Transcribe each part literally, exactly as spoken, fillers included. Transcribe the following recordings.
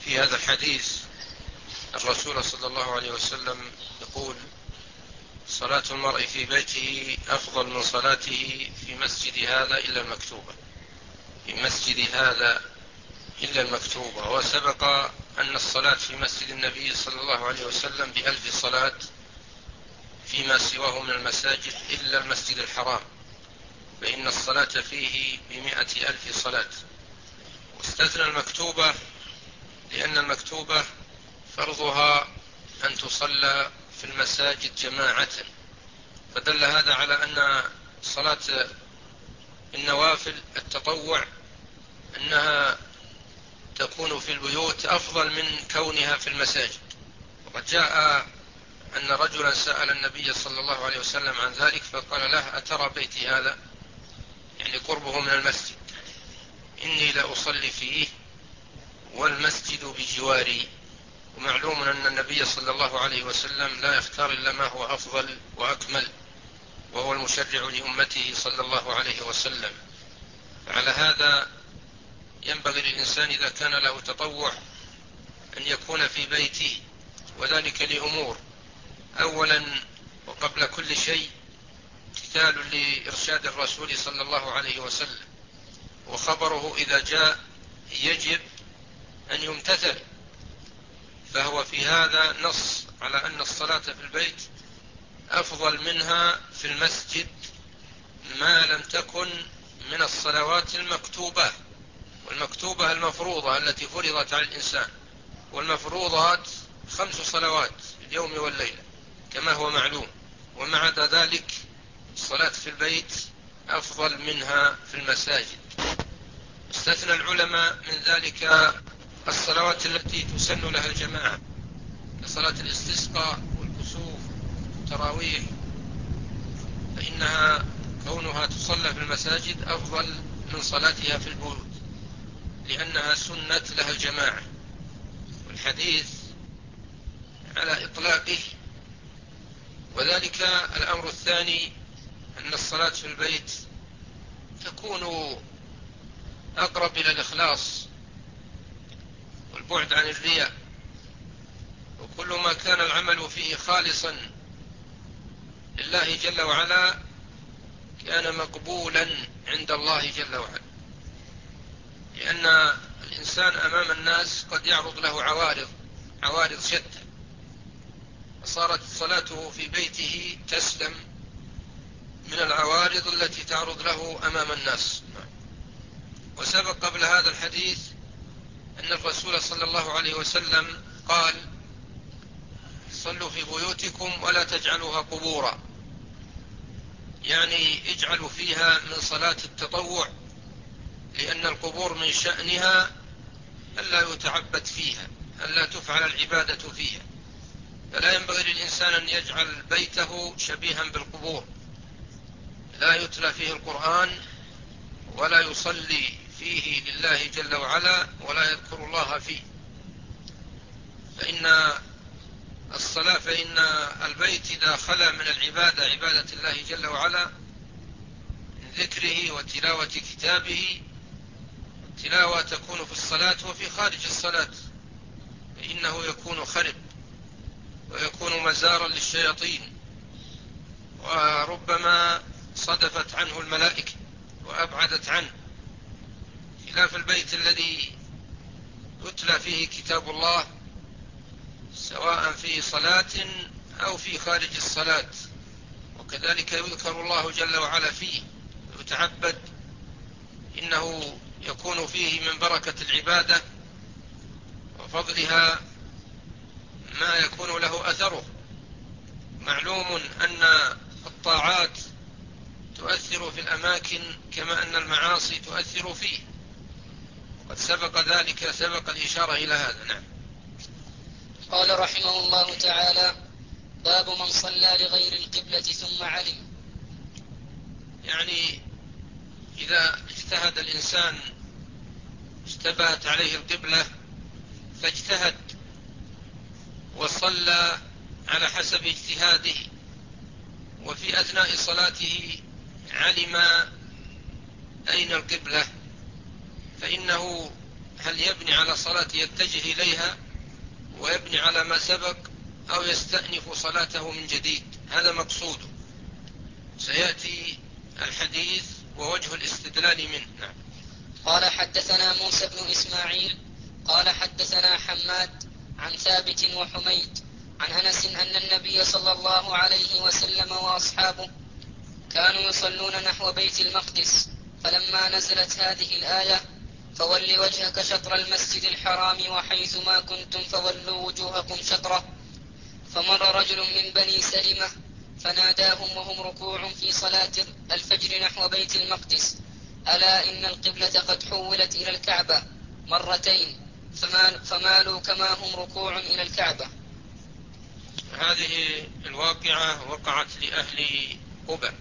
في هذا الحديث الرسول صلى الله عليه وسلم يقول: صلاة المرء في بيته أفضل من صلاته في مسجد هذا إلا المكتوبة في مسجد هذا إلا المكتوبة وسبق أن الصلاة في مسجد النبي صلى الله عليه وسلم بألف صلاة فيما سواه من المساجد إلا المسجد الحرام، فإن الصلاة فيه بمئة ألف صلاة. واستثنى المكتوبة لأن المكتوبة فرضها أن تصلى في المساجد جماعة، فدل هذا على أن صلاة النوافل التطوع أنها تكون في البيوت أفضل من كونها في المساجد. وقد جاء أن رجلا سأل النبي صلى الله عليه وسلم عن ذلك فقال له: أترى بيتي هذا، يعني قربه من المسجد، إني لأصلي فيه والمسجد بجواري. ومعلوم أن النبي صلى الله عليه وسلم لا يختار إلا ما هو أفضل وأكمل، وهو المشرع لأمته صلى الله عليه وسلم. فعلى هذا ينبغي للإنسان إذا كان له تطوع أن يكون في بيته، وذلك لأمور: أولا وقبل كل شيء امتثال لإرشاد الرسول صلى الله عليه وسلم، وخبره إذا جاء يجب أن يمتثل، فهو في هذا نص على أن الصلاة في البيت أفضل منها في المسجد ما لم تكن من الصلوات المكتوبة. والمكتوبة المفروضة التي فرضت على الإنسان، والمفروضات خمس صلوات اليوم والليلة كما هو معلوم، ومع ذلك الصلاة في البيت أفضل منها في المساجد. استثنى العلماء من ذلك الصلوات التي تسن لها الجماعة كصلاة الاستسقاء والكسوف والتراويح، فإنها كونها تصلى في المساجد أفضل من صلاتها في البيوت لأنها سنت لها الجماعة. والحديث على إطلاقه. وذلك الأمر الثاني أن الصلاة في البيت تكون أقرب إلى الإخلاص والبعد عن الرياء، وكل ما كان العمل فيه خالصا لله جل وعلا كان مقبولا عند الله جل وعلا، لأن الإنسان أمام الناس قد يعرض له عوارض عوارض شتى، فصارت صلاته في بيته تسلم من العوارض التي تعرض له أمام الناس. وسبق قبل هذا الحديث أن الرسول صلى الله عليه وسلم قال: صلوا في بيوتكم ولا تجعلوها قبورا، يعني اجعلوا فيها من صلاة التطوع، لأن القبور من شأنها ألا يتعبد فيها، ألا تفعل العبادة فيها، فلا ينبغي للإنسان أن يجعل بيته شبيها بالقبور، لا يتلى فيه القرآن ولا يصلي فيه لله جل وعلا ولا يذكر الله فيه. فإن الصلاة فإن البيت إذا خلا من العبادة عبادة الله جل وعلا من ذكره وتلاوة كتابه، التلاوة تكون في الصلاة وفي خارج الصلاة، فإنه يكون خرب ويكون مزارا للشياطين، وربما صدفت عنه الملائكة وأبعدت عنه، خلاف البيت الذي يتلى فيه كتاب الله سواء في صلاة أو في خارج الصلاة، وكذلك يذكر الله جل وعلا فيه ويتعبد، إنه يكون فيه من بركة العبادة وفضلها ما يكون له أثره. معلوم أن الطاعات تؤثر في الأماكن كما أن المعاصي تؤثر فيه، وقد سبق ذلك سبق الإشارة إلى هذا. نعم. قال رحمه الله تعالى: باب من صلى لغير القبلة ثم علم. يعني إذا اجتهد الإنسان اشتبهت عليه القبلة فاجتهد وصلى على حسب اجتهاده، وفي أثناء صلاته علم أين القبلة، فإنه هل يبني على صلاة يتجه إليها ويبني على ما سبق أو يستأنف صلاته من جديد؟ هذا مقصوده، سيأتي الحديث ووجه الاستدلال منه. نعم. قال حدثنا موسى بن إسماعيل قال حدثنا حماد عن ثابت وحميد عن أنس أن النبي صلى الله عليه وسلم وأصحابه كانوا يصلون نحو بيت المقدس، فلما نزلت هذه الآية فول وجهك شطر المسجد الحرام وحيث ما كنتم فولوا وجوهكم شطره، فمر رجل من بني سلمة فناداهم وهم ركوع في صلاة الفجر نحو بيت المقدس: ألا إن القبلة قد حولت إلى الكعبة مرتين فمال فمالوا كما هم ركوع إلى الكعبة. هذه الواقعة وقعت لأهل قبى،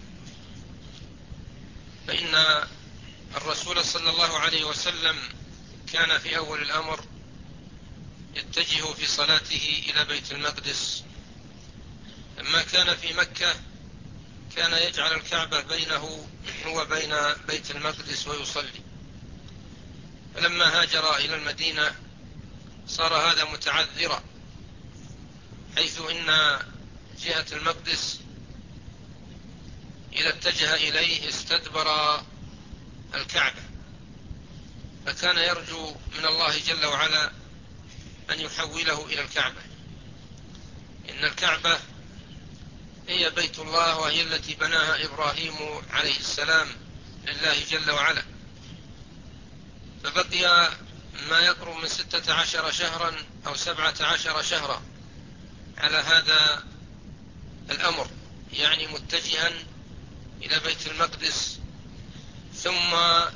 فإن الرسول صلى الله عليه وسلم كان في أول الأمر يتجه في صلاته إلى بيت المقدس. لما كان في مكة كان يجعل الكعبة بينه وبين بيت المقدس ويصلي، فلما هاجر إلى المدينة صار هذا متعذرا، حيث إن جهة المقدس إذا اتجه إليه استدبر الكعبة، فكان يرجو من الله جل وعلا أن يحوله إلى الكعبة، إن الكعبة هي بيت الله وهي التي بناها إبراهيم عليه السلام لله جل وعلا، فبقي ما يقرب من ستة عشر شهرا أو سبعة عشر شهرا على هذا الأمر، يعني متجها إلى بيت المقدس. ثم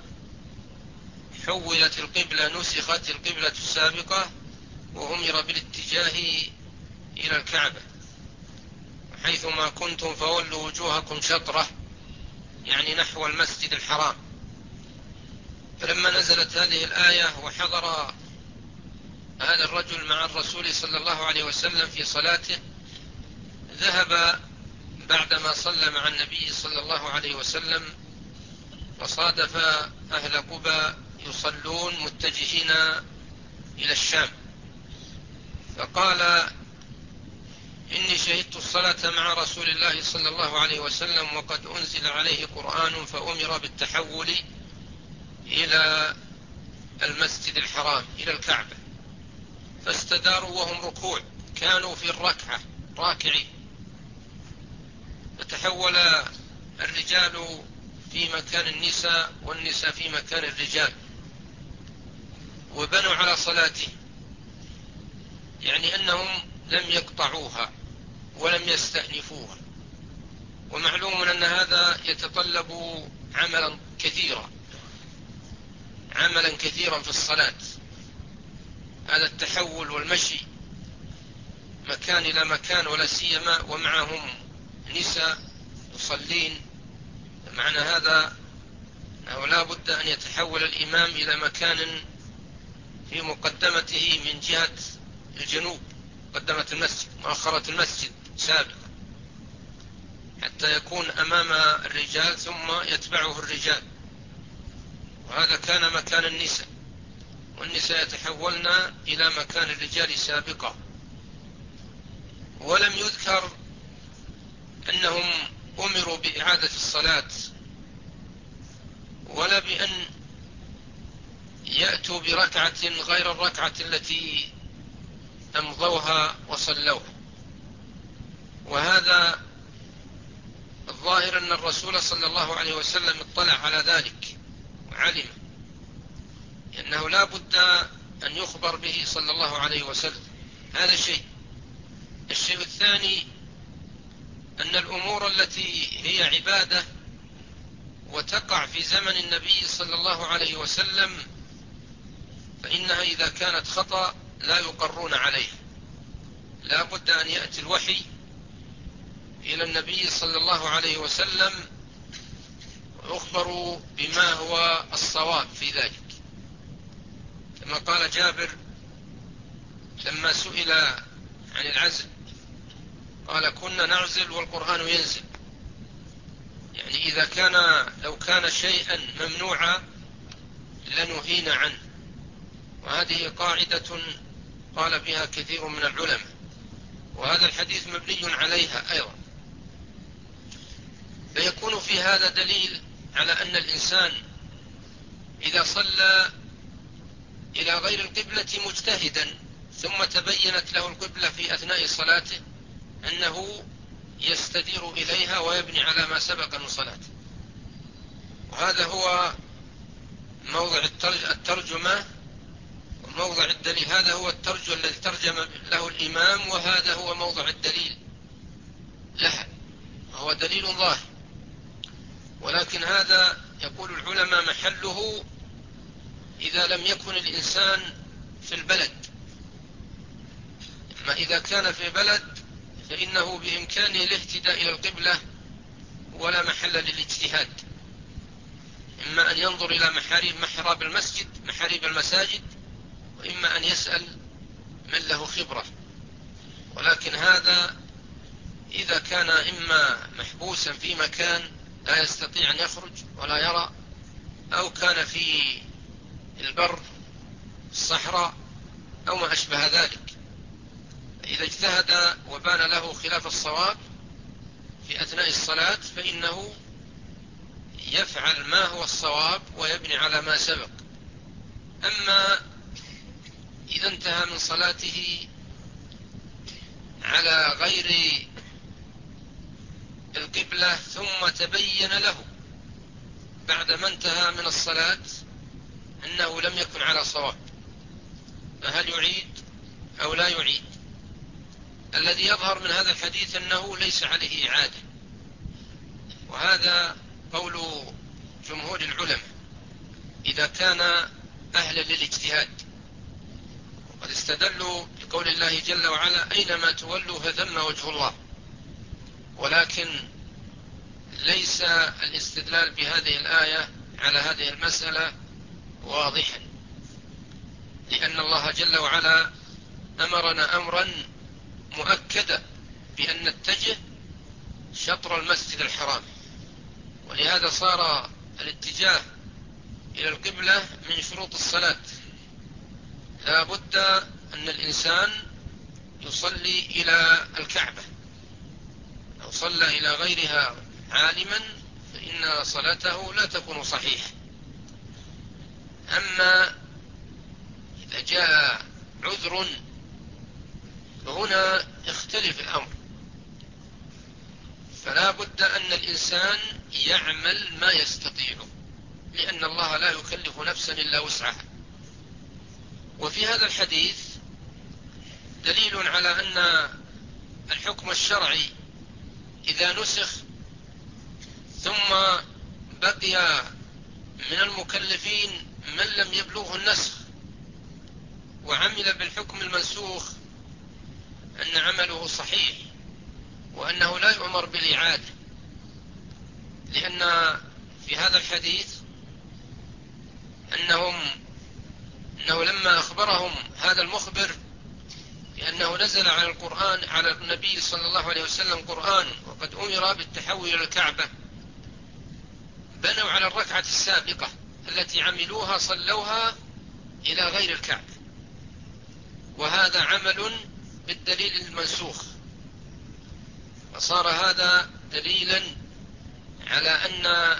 حولت القبلة، نسخت القبلة السابقة وأمر بالاتجاه إلى الكعبة: حيثما كنتم فولوا وجوهكم شطرة، يعني نحو المسجد الحرام. فلما نزلت هذه الآية وحضر هذا الرجل مع الرسول صلى الله عليه وسلم في صلاته، ذهب بعدما صلى مع النبي صلى الله عليه وسلم وصادف أهل قبى يصلون متجهين إلى الشام، فقال: إني شهدت الصلاة مع رسول الله صلى الله عليه وسلم وقد أنزل عليه قرآن فأمر بالتحول إلى المسجد الحرام إلى الكعبة، فاستداروا وهم ركوع، كانوا في الركعة راكعين، فتحول الرجال في مكان النساء والنساء في مكان الرجال، وبنوا على صلاته، يعني أنهم لم يقطعوها ولم يستأنفوها. ومعلوم أن هذا يتطلب عملا كثيرا عملا كثيرا في الصلاة، هذا التحول والمشي مكان إلى مكان، ولا سيما ومعهم نساء يصلين. معنى هذا أنه لا بد أن يتحول الإمام إلى مكان في مقدمته من جهة الجنوب، مقدمة المسجد، مؤخرة المسجد سابقا، حتى يكون أمام الرجال ثم يتبعه الرجال، وهذا كان مكان النساء، والنساء يتحولن إلى مكان الرجال سابقا. ولم يذكر أنهم أمروا بإعادة الصلاة ولا بأن يأتوا بركعة غير الركعة التي أمضوها وصلوها. وهذا الظاهر أن الرسول صلى الله عليه وسلم اطلع على ذلك وعلم أنه لا بد أن يخبر به صلى الله عليه وسلم. هذا شيء. الشيء الثاني أن الأمور التي هي عبادة وتقع في زمن النبي صلى الله عليه وسلم فإنها إذا كانت خطأ لا يقرون عليها، لا بد أن يأتي الوحي إلى النبي صلى الله عليه وسلم ويخبروا بما هو الصواب في ذلك، كما قال جابر لما سئل عن العزل قال: كنا نعزل والقرآن ينزل. يعني إذا كان لو كان شيئا ممنوعا لنهينا عنه، وهذه قاعدة قال بها كثير من العلماء، وهذا الحديث مبني عليها أيضا. فيكون في هذا دليل على أن الإنسان إذا صلى إلى غير القبلة مجتهدا ثم تبينت له القبلة في أثناء صلاته أنه يستدير إليها ويبني على ما سبق من صلاته. وهذا هو موضع الترجمة وموضع الدليل. هذا هو الترجمة الذي ترجم له الإمام، وهذا هو موضع الدليل لها، وهو دليل ظاهر. ولكن هذا يقول العلماء محله إذا لم يكن الإنسان في البلد. أما إذا كان في بلد فإنه بإمكانه الاهتداء إلى القبلة ولا محل للاجتهاد، إما أن ينظر إلى محاريب محراب المسجد محاريب المساجد، وإما أن يسأل من له خبرة. ولكن هذا إذا كان إما محبوسا في مكان لا يستطيع أن يخرج ولا يرى، أو كان في البر الصحراء أو ما أشبه ذلك، إذا اجتهد وبان له خلاف الصواب في أثناء الصلاة فإنه يفعل ما هو الصواب ويبني على ما سبق. أما إذا انتهى من صلاته على غير القبلة ثم تبين له بعدما انتهى من الصلاة أنه لم يكن على صواب، فهل يعيد أو لا يعيد؟ الذي يظهر من هذا الحديث أنه ليس عليه إعادة، وهذا قول جمهور العلماء إذا كان أهلا للاجتهاد. وقد استدلوا بقول الله جل وعلا أينما تولوا فثم وجه الله، ولكن ليس الاستدلال بهذه الآية على هذه المسألة واضحا، لأن الله جل وعلا أمرنا أمرا مؤكدا بأن نتجه شطر المسجد الحرام، ولهذا صار الاتجاه إلى القبلة من شروط الصلاة. لا بد أن الإنسان يصلي إلى الكعبة، لو صلى إلى غيرها عالما فإن صلاته لا تكون صحيحة. أما إذا جاء عذر فهنا يختلف الأمر، فلا بد أن الإنسان يعمل ما يستطيع، لأن الله لا يكلف نفسا إلا وسعها. وفي هذا الحديث دليل على أن الحكم الشرعي إذا نسخ ثم بقي من المكلفين من لم يبلغه النسخ وعمل بالحكم المنسوخ أن عمله صحيح، وأنه لا يؤمر بالإعادة، لأن في هذا الحديث أنهم أنه لما أخبرهم هذا المخبر بأنه نزل على القرآن على النبي صلى الله عليه وسلم قرآن وقد أمر بالتحول إلى الكعبة، بنوا على الركعة السابقة التي عملوها صلوها إلى غير الكعبة، وهذا عمل بالدليل المنسوخ. وصار هذا دليلا على أن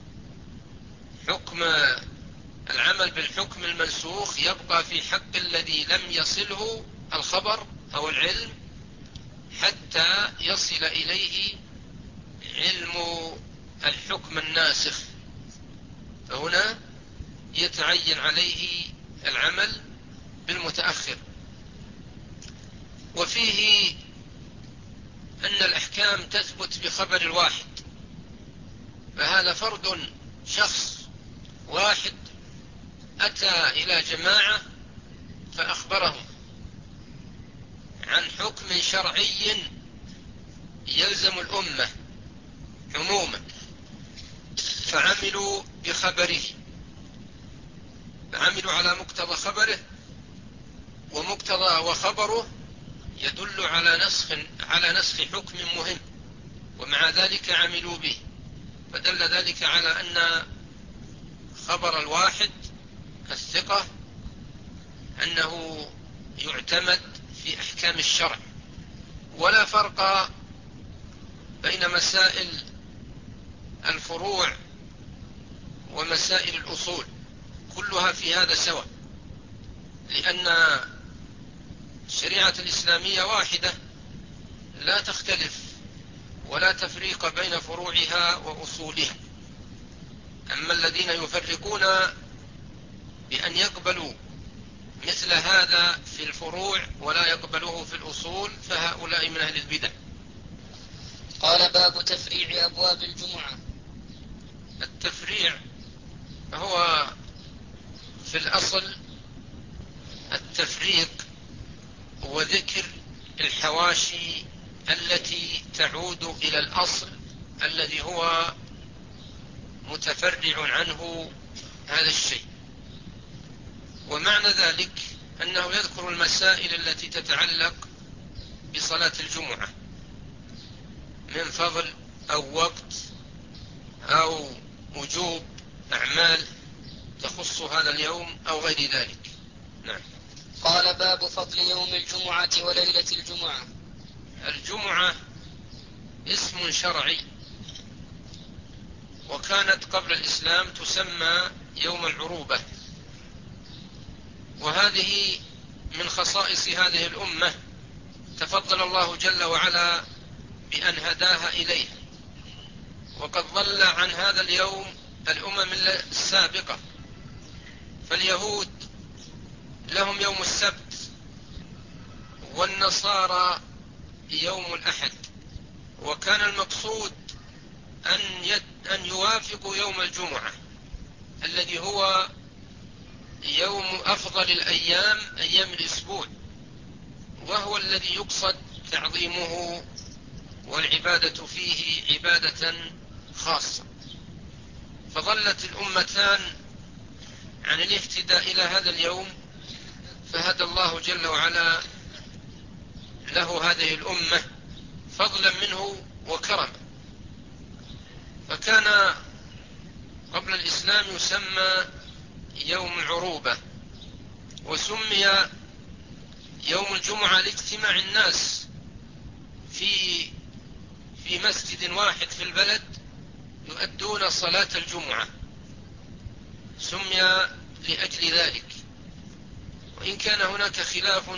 حكم العمل بالحكم المنسوخ يبقى في حق الذي لم يصله الخبر أو العلم حتى يصل إليه علم الحكم الناسخ، فهنا يتعين عليه العمل بالمتأخر. وفيه أن الأحكام تثبت بخبر الواحد، فهذا فرد شخص واحد أتى إلى جماعة فأخبرهم عن حكم شرعي يلزم الأمة عموما، فعملوا بخبره، فعملوا على مقتضى خبره، ومقتضى وخبره يدل على نسخ على نسخ حكم مهم، ومع ذلك عملوا به، فدل ذلك على أن خبر الواحد الثقة أنه يعتمد في أحكام الشرع، ولا فرق بين مسائل الفروع ومسائل الأصول، كلها في هذا سواء، لأن الشريعة الإسلامية واحدة لا تختلف ولا تفريق بين فروعها وأصولها. أما الذين يفرقون بأن يقبلوا مثل هذا في الفروع ولا يقبلوه في الأصول فهؤلاء من أهل البدع. قال باب تفريع أبواب الجمعة. التفريع هو في الأصل التفريق وذكر الحواشي التي تعود إلى الأصل الذي هو متفرع عنه هذا الشيء. ومعنى ذلك أنه يذكر المسائل التي تتعلق بصلاة الجمعة من فضل أو وقت أو وجوب أعمال تخص هذا اليوم أو غير ذلك. نعم. قال باب فضل يوم الجمعة وليلة الجمعة. الجمعة اسم شرعي، وكانت قبل الإسلام تسمى يوم العروبة، وهذه من خصائص هذه الأمة تفضل الله جل وعلا بأن هداها إليه، وقد ضل عن هذا اليوم الأمم السابقة. فاليهود لهم يوم السبت، والنصارى يوم الأحد، وكان المقصود أن, يد أن يوافقوا يوم الجمعة الذي هو يوم أفضل الأيام أيام الأسبوع، وهو الذي يقصد تعظيمه والعبادة فيه عبادة خاصة. فظلت الأمتان عن الاهتداء إلى هذا اليوم، فهدى الله جل وعلا له هذه الأمة فضلا منه وكرما. فكان قبل الإسلام يسمى يوم العروبة، وسمي يوم الجمعة لاجتماع الناس في في مسجد واحد في البلد يؤدون صلاة الجمعة، سمي لأجل ذلك. وإن كان هناك خلاف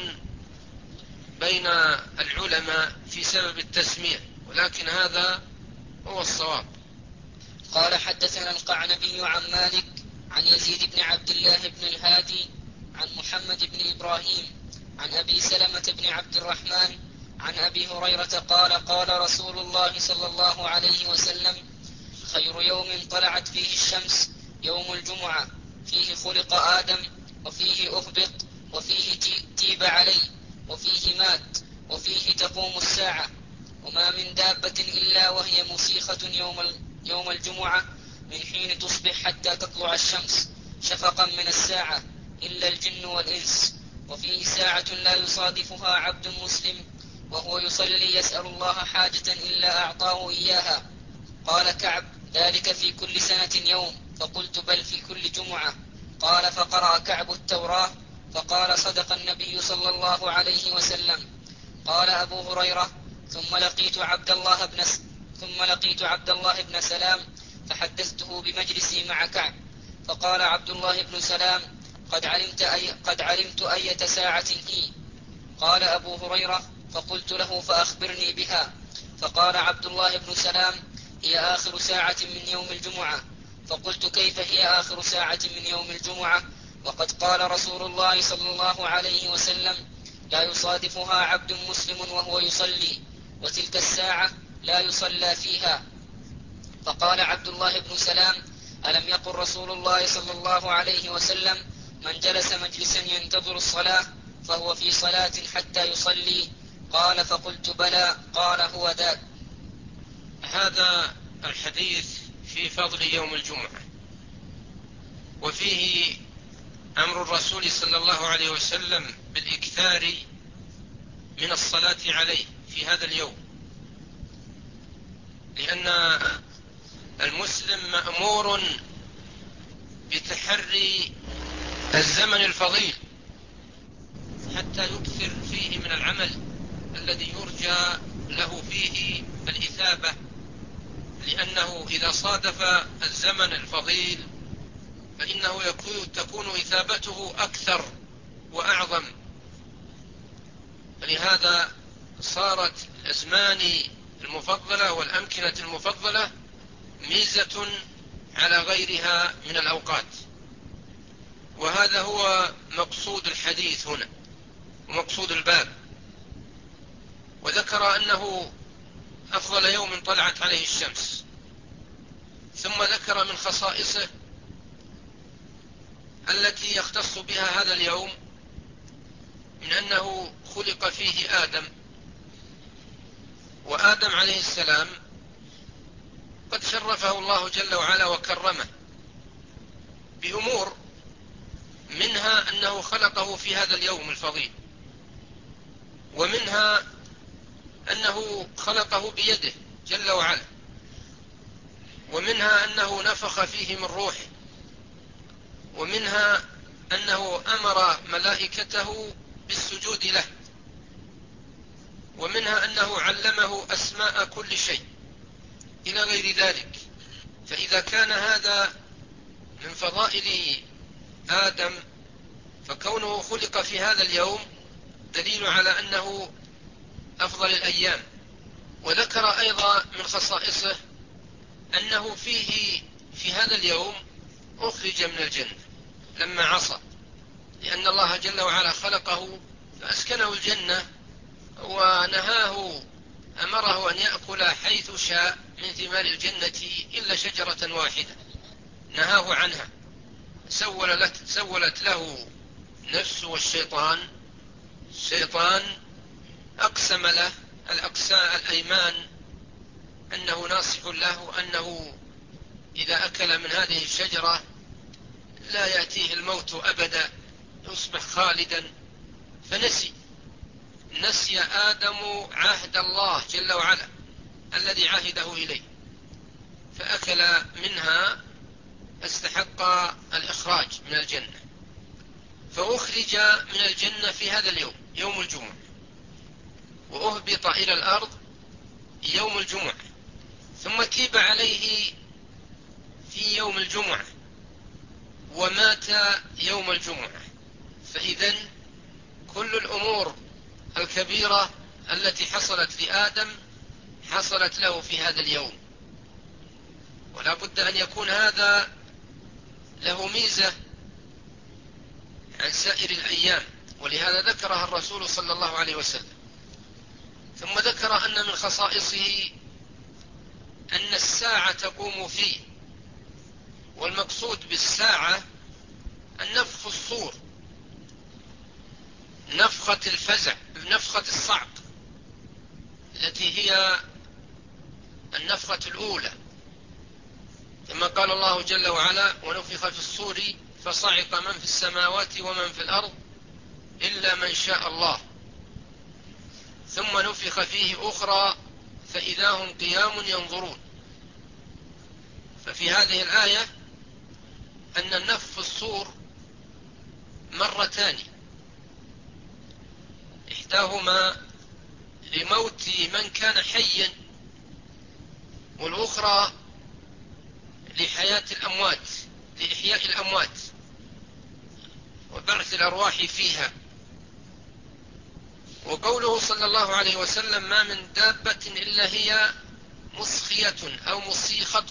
بين العلماء في سبب التسمية، ولكن هذا هو الصواب. قال حدثنا القعنبي عن مالك عن يزيد بن عبد الله بن الهادي عن محمد بن إبراهيم عن أبي سلمة بن عبد الرحمن عن أبي هريرة قال قال رسول الله صلى الله عليه وسلم: خير يوم طلعت فيه الشمس يوم الجمعة، فيه خلق آدم، وفيه أهبط، وفيه تيب عليه، وفيه مات، وفيه تقوم الساعة، وما من دابة إلا وهي مسيخة يوم يوم الجمعة من حين تصبح حتى تطلع الشمس شفقا من الساعة إلا الجن والإنس، وفيه ساعة لا يصادفها عبد مسلم وهو يصلي يسأل الله حاجة إلا أعطاه إياها. قال كعب: ذلك في كل سنة يوم؟ فقلت: بل في كل جمعة. قال: فقرأ كعب التوراة فقال: صدق النبي صلى الله عليه وسلم. قال أبو هريرة: ثم لقيت عبد الله بن ثم لقيت عبد الله بن سلام فحدثته بمجلسي مع كعب، فقال عبد الله بن سلام: قد علمت أي قد علمت أية ساعة هي. قال أبو هريرة: فقلت له: فأخبرني بها. فقال عبد الله بن سلام: هي آخر ساعة من يوم الجمعة. فقلت: كيف هي آخر ساعة من يوم الجمعة وقد قال رسول الله صلى الله عليه وسلم: لا يصادفها عبد مسلم وهو يصلي، وتلك الساعة لا يصلى فيها. فقال عبد الله بن سلام: ألم يقل رسول الله صلى الله عليه وسلم: من جلس مجلسا ينتظر الصلاة فهو في صلاة حتى يصلي؟ قال: فقلت: بلى. قال: هو ذاك. هذا الحديث في فضل يوم الجمعة، وفيه أمر الرسول صلى الله عليه وسلم بالإكثار من الصلاة عليه في هذا اليوم، لأن المسلم مأمور بتحري الزمن الفضيل حتى يكثر فيه من العمل الذي يرجى له فيه الإثابة، لأنه إذا صادف الزمن الفضيل فإنه يكون تكون إثابته أكثر وأعظم. فلهذا صارت الأزمان المفضلة والأمكنة المفضلة ميزة على غيرها من الأوقات، وهذا هو مقصود الحديث هنا ومقصود الباب. وذكر أنه أفضل يوم طلعت عليه الشمس، ثم ذكر من خصائصه التي يختص بها هذا اليوم من أنه خلق فيه آدم، وآدم عليه السلام قد شرفه الله جل وعلا وكرمه بأمور، منها أنه خلقه في هذا اليوم الفضيل، ومنها أنه خلقه بيده جل وعلا، ومنها أنه نفخ فيه من روحه، ومنها أنه أمر ملائكته بالسجود له، ومنها أنه علمه أسماء كل شيء إلى غير ذلك. فإذا كان هذا من فضائل آدم فكونه خلق في هذا اليوم دليل على أنه أفضل الأيام. وذكر أيضا من خصائصه أنه فيه في هذا اليوم أخرج من الجنة لما عصى، لأن الله جل وعلا خلقه فأسكنه الجنة ونهاه، أمره أن يأكل حيث شاء من ثمار الجنة إلا شجرة واحدة نهاه عنها، سولت, سولت له نفسه والشيطان. الشيطان أقسم له الأقساء الأيمان أنه ناصح له، أنه إذا أكل من هذه الشجرة لا يأتيه الموت أبدا، يصبح خالدا. فنسي نسي آدم عهد الله جل وعلا الذي عهده إليه، فأكل منها استحق الإخراج من الجنة، فأخرج من الجنة في هذا اليوم يوم الجمعة، وأهبط إلى الأرض يوم الجمعة، ثم تيب عليه في يوم الجمعة، ومات يوم الجمعة. فإذن كل الأمور الكبيرة التي حصلت لآدم حصلت له في هذا اليوم، ولا بد أن يكون هذا له ميزة عن سائر الأيام، ولهذا ذكرها الرسول صلى الله عليه وسلم. ثم ذكر أن من خصائصه أن الساعة تقوم فيه، والمقصود بالساعة النفخ الصور، نفخة الفزع، نفخة الصعق التي هي النفخة الأولى، كما قال الله جل وعلا: ونفخ في الصور فصعق من في السماوات ومن في الأرض إلا من شاء الله، ثم نفخ فيه أخرى فإذا هم قيام ينظرون. ففي هذه الآية أن النفخ في الصور مرتان، إحداهما لموت من كان حيا، والأخرى لحياة الأموات، لإحياء الأموات وبعث الأرواح فيها. وقوله صلى الله عليه وسلم: ما من دابة إلا هي مصخية أو مصيخة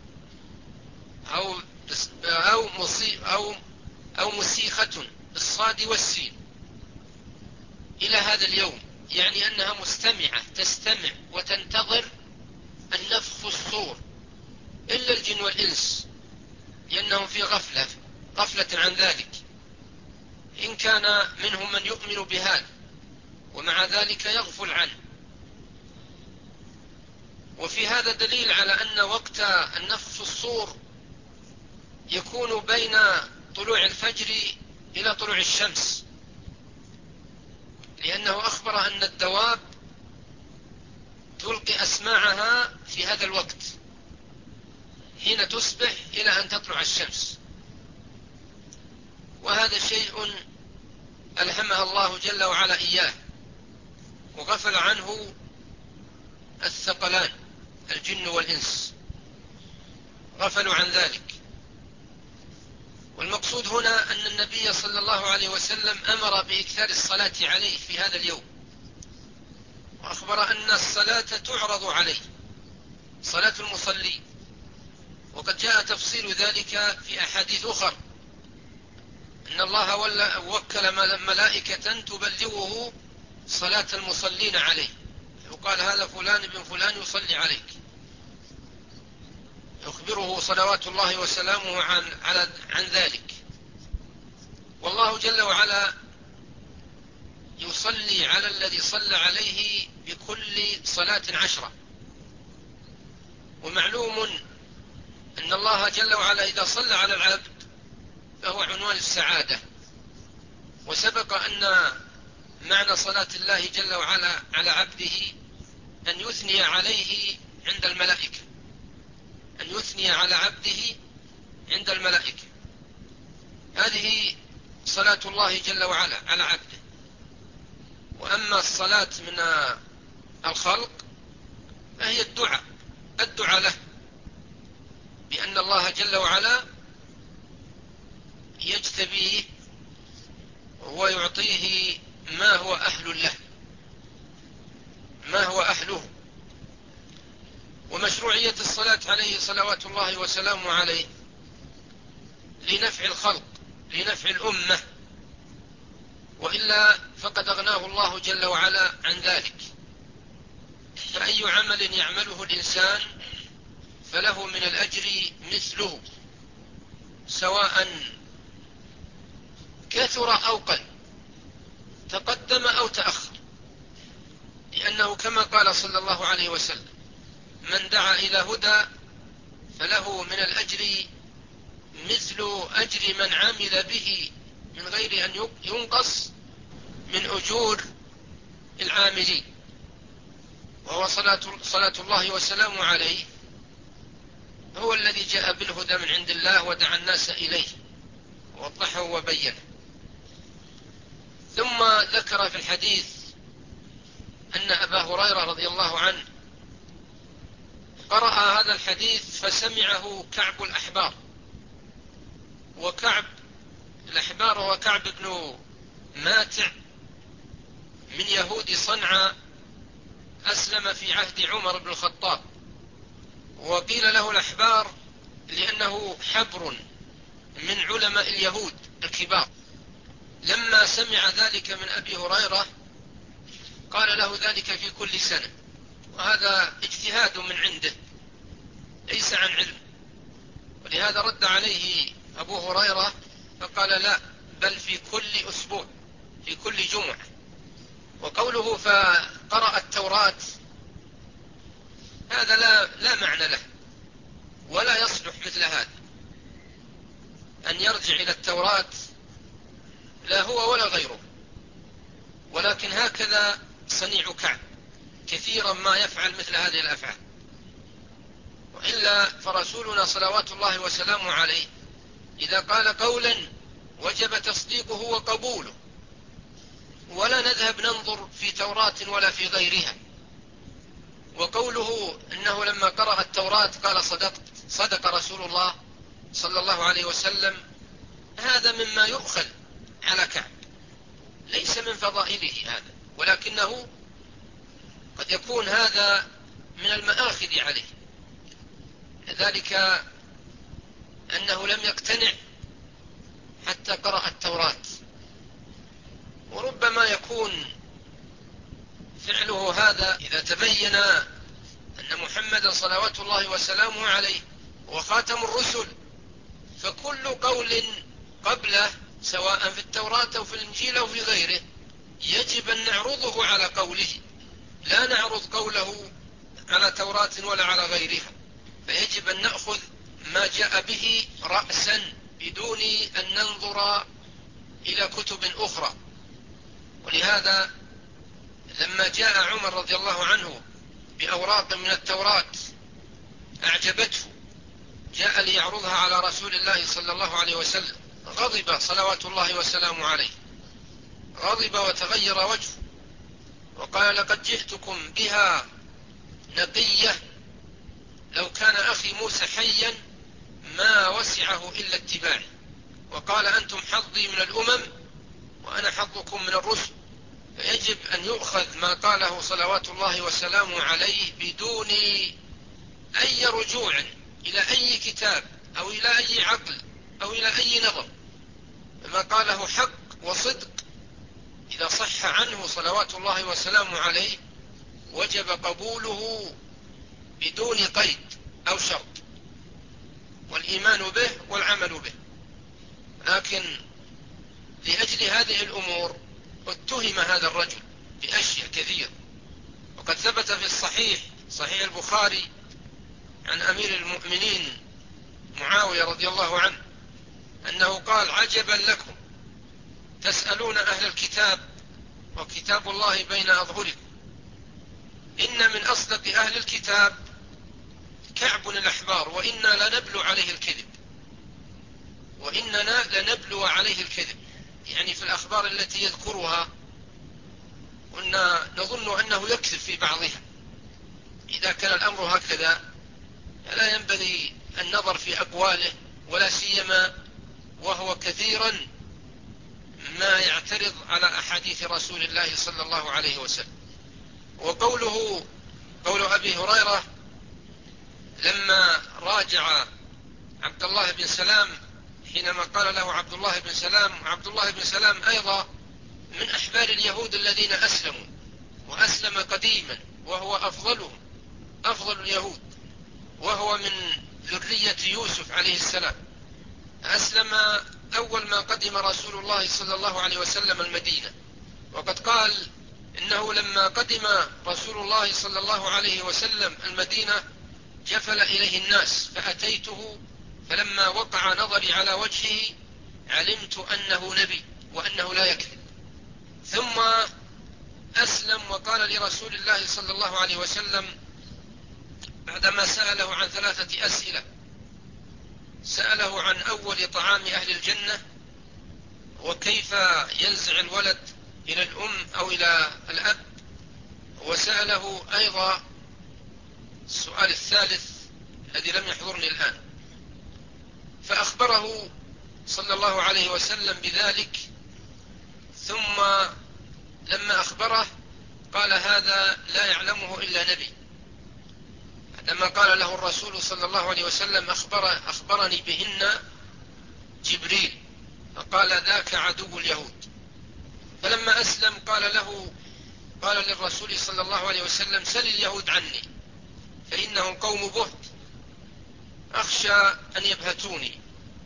أو أو مصي أو أو مسيخة بالصاد والسين إلى هذا اليوم، يعني أنها مستمعة تستمع وتنتظر النفخ في الصور، إلا الجن والإنس لأنهم في غفلة غفلة عن ذلك، إن كان منهم من يؤمن بهذا ومع ذلك يغفل عنه. وفي هذا دليل على أن وقت النفخ في الصور يكون بين طلوع الفجر إلى طلوع الشمس، لأنه أخبر أن الدواب تلقي أسماعها في هذا الوقت حين تصبح إلى أن تطلع الشمس. وهذا شيء ألهمها الله جل وعلا إياه، وغفل عنه الثقلان الجن والإنس، غفلوا عن ذلك. والمقصود هنا أن النبي صلى الله عليه وسلم أمر بإكثار الصلاة عليه في هذا اليوم، وأخبر أن الصلاة تعرض عليه، صلاة المصلي، وقد جاء تفصيل ذلك في أحاديث أخرى، إن الله وكل ملائكة تبلغه صلاة المصلين عليه، يقال هذا فلان بن فلان يصلي عليك، يخبره صلوات الله وسلامه عن, عن ذلك. والله جل وعلا يصلي على الذي صلى عليه بكل صلاة عشرة. ومعلوم أن الله جل وعلا إذا صلى على العبد فهو عنوان السعادة. وسبق أن معنى صلاة الله جل وعلا على عبده أن يثني عليه عند الملائكة، أن يثني على عبده عند الملائكة. هذه صلاة الله جل وعلا على عبده. وأما الصلاة من الخلق فهي الدعاء، الدعاء له، بأن الله جل وعلا يجتبيه وهو يعطيه ما هو أهل له، ما هو أهله. ومشروعية الصلاة عليه صلوات الله وسلامه عليه لنفع الخلق، لنفع الأمة، وإلا فقد أغناه الله جل وعلا عن ذلك. فأي عمل يعمله الإنسان فله من الأجر مثله، سواء كثر أو قل، تقدم أو تأخر، لأنه كما قال صلى الله عليه وسلم: من دعا إلى هدى فله من الأجر مثل أجر من عمل به من غير أن ينقص من أجور العاملين. وهو صلاة, صلاة الله وسلامه عليه هو الذي جاء بالهدى من عند الله ودعا الناس إليه ووضحه وبينه. ثم ذكر في الحديث أن أبا هريرة رضي الله عنه قرأ هذا الحديث فسمعه كعب الأحبار. وكعب الأحبار هو كعب بن ماتع من يهود صنعاء، أسلم في عهد عمر بن الخطاب، وقيل له الأحبار لأنه حبر من علماء اليهود الكبار. لما سمع ذلك من أبي هريرة قال له ذلك في كل سنة، وهذا اجتهاد من عنده ليس عن علم. ولهذا رد عليه أبو هريرة فقال: لا، بل في كل أسبوع، في كل جمعة. وقوله فقرأ التوراة هذا لا, لا معنى له، ولا يصلح مثل هذا أن يرجع إلى التوراة، لا هو ولا غيره. ولكن هكذا صنيع كعب، كثيرا ما يفعل مثل هذه الأفعال. وإلا فرسولنا صلوات الله وسلامه عليه إذا قال قولا وجب تصديقه وقبوله، ولا نذهب ننظر في توراة ولا في غيرها. وقوله إنه لما قرأ التوراة قال: صدقت، صدق رسول الله صلى الله عليه وسلم، هذا مما يؤخذ على كعب، ليس من فضائله هذا، ولكنه قد يكون هذا من المآخذ عليه، ذلك أنه لم يقتنع حتى قرأ التوراة. وربما يكون فعله هذا إذا تبين أن محمدا صلوات الله وسلامه عليه هو خاتم الرسل، فكل قول قبله سواء في التوراة أو في الإنجيل أو في غيره يجب أن نعرضه على قوله، لا نعرض قوله على توراة ولا على غيرها. فيجب أن نأخذ ما جاء به رأسا بدون أن ننظر إلى كتب أخرى. ولهذا لما جاء عمر رضي الله عنه بأوراق من التوراة أعجبته، جاء ليعرضها على رسول الله صلى الله عليه وسلم، غضب صلوات الله وسلامه عليه غضب وتغير وجهه وقال لقد جئتكم بها نقية، لو كان أخي موسى حيا ما وسعه إلا اتباعي. وقال أنتم حظي من الأمم وأنا حظكم من الرسل، فيجب أن يؤخذ ما قاله صلوات الله وسلامه عليه بدون أي رجوع إلى أي كتاب أو إلى أي عقل أو إلى أي نظر. ما قاله حق وصدق إذا صح عنه صلوات الله وسلامه عليه وجب قبوله بدون قيد أو شرط، والإيمان به والعمل به. لكن لأجل هذه الأمور اتهم هذا الرجل بأشياء كثير. وقد ثبت في الصحيح صحيح البخاري عن أمير المؤمنين معاوية رضي الله عنه أنه قال عجبا لكم تسألون أهل الكتاب وكتاب الله بين أظهركم، إن من أصدق أهل الكتاب كعب الأحبار وإنا لنبلو عليه الكذب، وإننا لنبلو عليه الكذب، يعني في الأخبار التي يذكرها كنا نظن أنه يكذب في بعضها. إذا كان الأمر هكذا لا ينبغي النظر في أقواله، ولا سيما وهو كثيرا ما يعترض على أحاديث رسول الله صلى الله عليه وسلم. وقوله قول أبي هريرة لما راجع عبد الله بن سلام حينما قال له عبد الله بن سلام، عبد الله بن سلام أيضا من أحبار اليهود الذين أسلموا وأسلم قديما وهو أفضلهم أفضل اليهود، وهو من ذرية يوسف عليه السلام. أسلم أول ما قدم رسول الله صلى الله عليه وسلم المدينة، وقد قال إنه لما قدم رسول الله صلى الله عليه وسلم المدينة جفل إليه الناس فأتيته، فلما وقع نظري على وجهه علمت أنه نبي وأنه لا يكذب. ثم أسلم وقال لرسول الله صلى الله عليه وسلم بعدما سأله عن ثلاثة أسئلة، سأله عن أول طعام أهل الجنة، وكيف ينزع الولد إلى الأم أو إلى الأب، وسأله أيضا السؤال الثالث الذي لم يحضرني الآن، فأخبره صلى الله عليه وسلم بذلك. ثم لما أخبره قال هذا لا يعلمه إلا نبي. لما قال له الرسول صلى الله عليه وسلم أخبر أخبرني بهن جبريل، فقال ذاك عدو اليهود. فلما أسلم قال له قال للرسول صلى الله عليه وسلم سل اليهود عني فإنهم قوم بهت أخشى أن يبهتوني.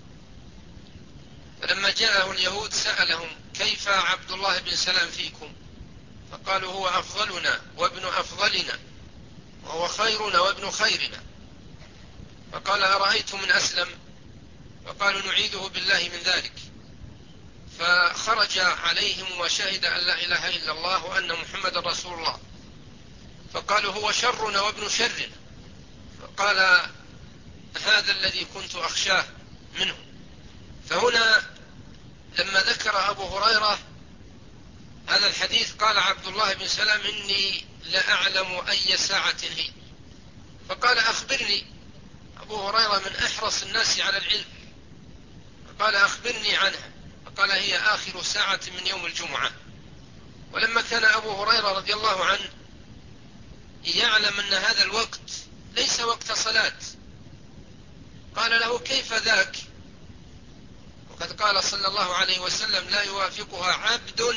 فلما جاءه اليهود سألهم كيف عبد الله بن سلام فيكم، فقالوا هو أفضلنا وابن أفضلنا وهو خيرنا وابن خيرنا. فقال أرأيتم من أسلم؟ فقالوا نعيذه بالله من ذلك. فخرج عليهم وشهد أن لا إله إلا الله وأن محمد رسول الله، فقالوا هو شرنا وابن شرنا. فقال هذا الذي كنت أخشاه منه. فهنا لما ذكر أبو هريرة هذا الحديث قال عبد الله بن سلام إني لا أعلم أي ساعة هي، فقال أخبرني. أبو هريرة من أحرص الناس على العلم، فقال أخبرني عنها، فقال هي آخر ساعة من يوم الجمعة. ولما كان أبو هريرة رضي الله عنه يعلم أن هذا الوقت ليس وقت صلاة قال له كيف ذاك، وقد قال صلى الله عليه وسلم لا يوافقها عبد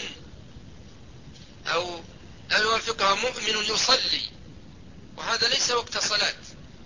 أو لا يوافقها مؤمن يصلي وهذا ليس وقت صلاة.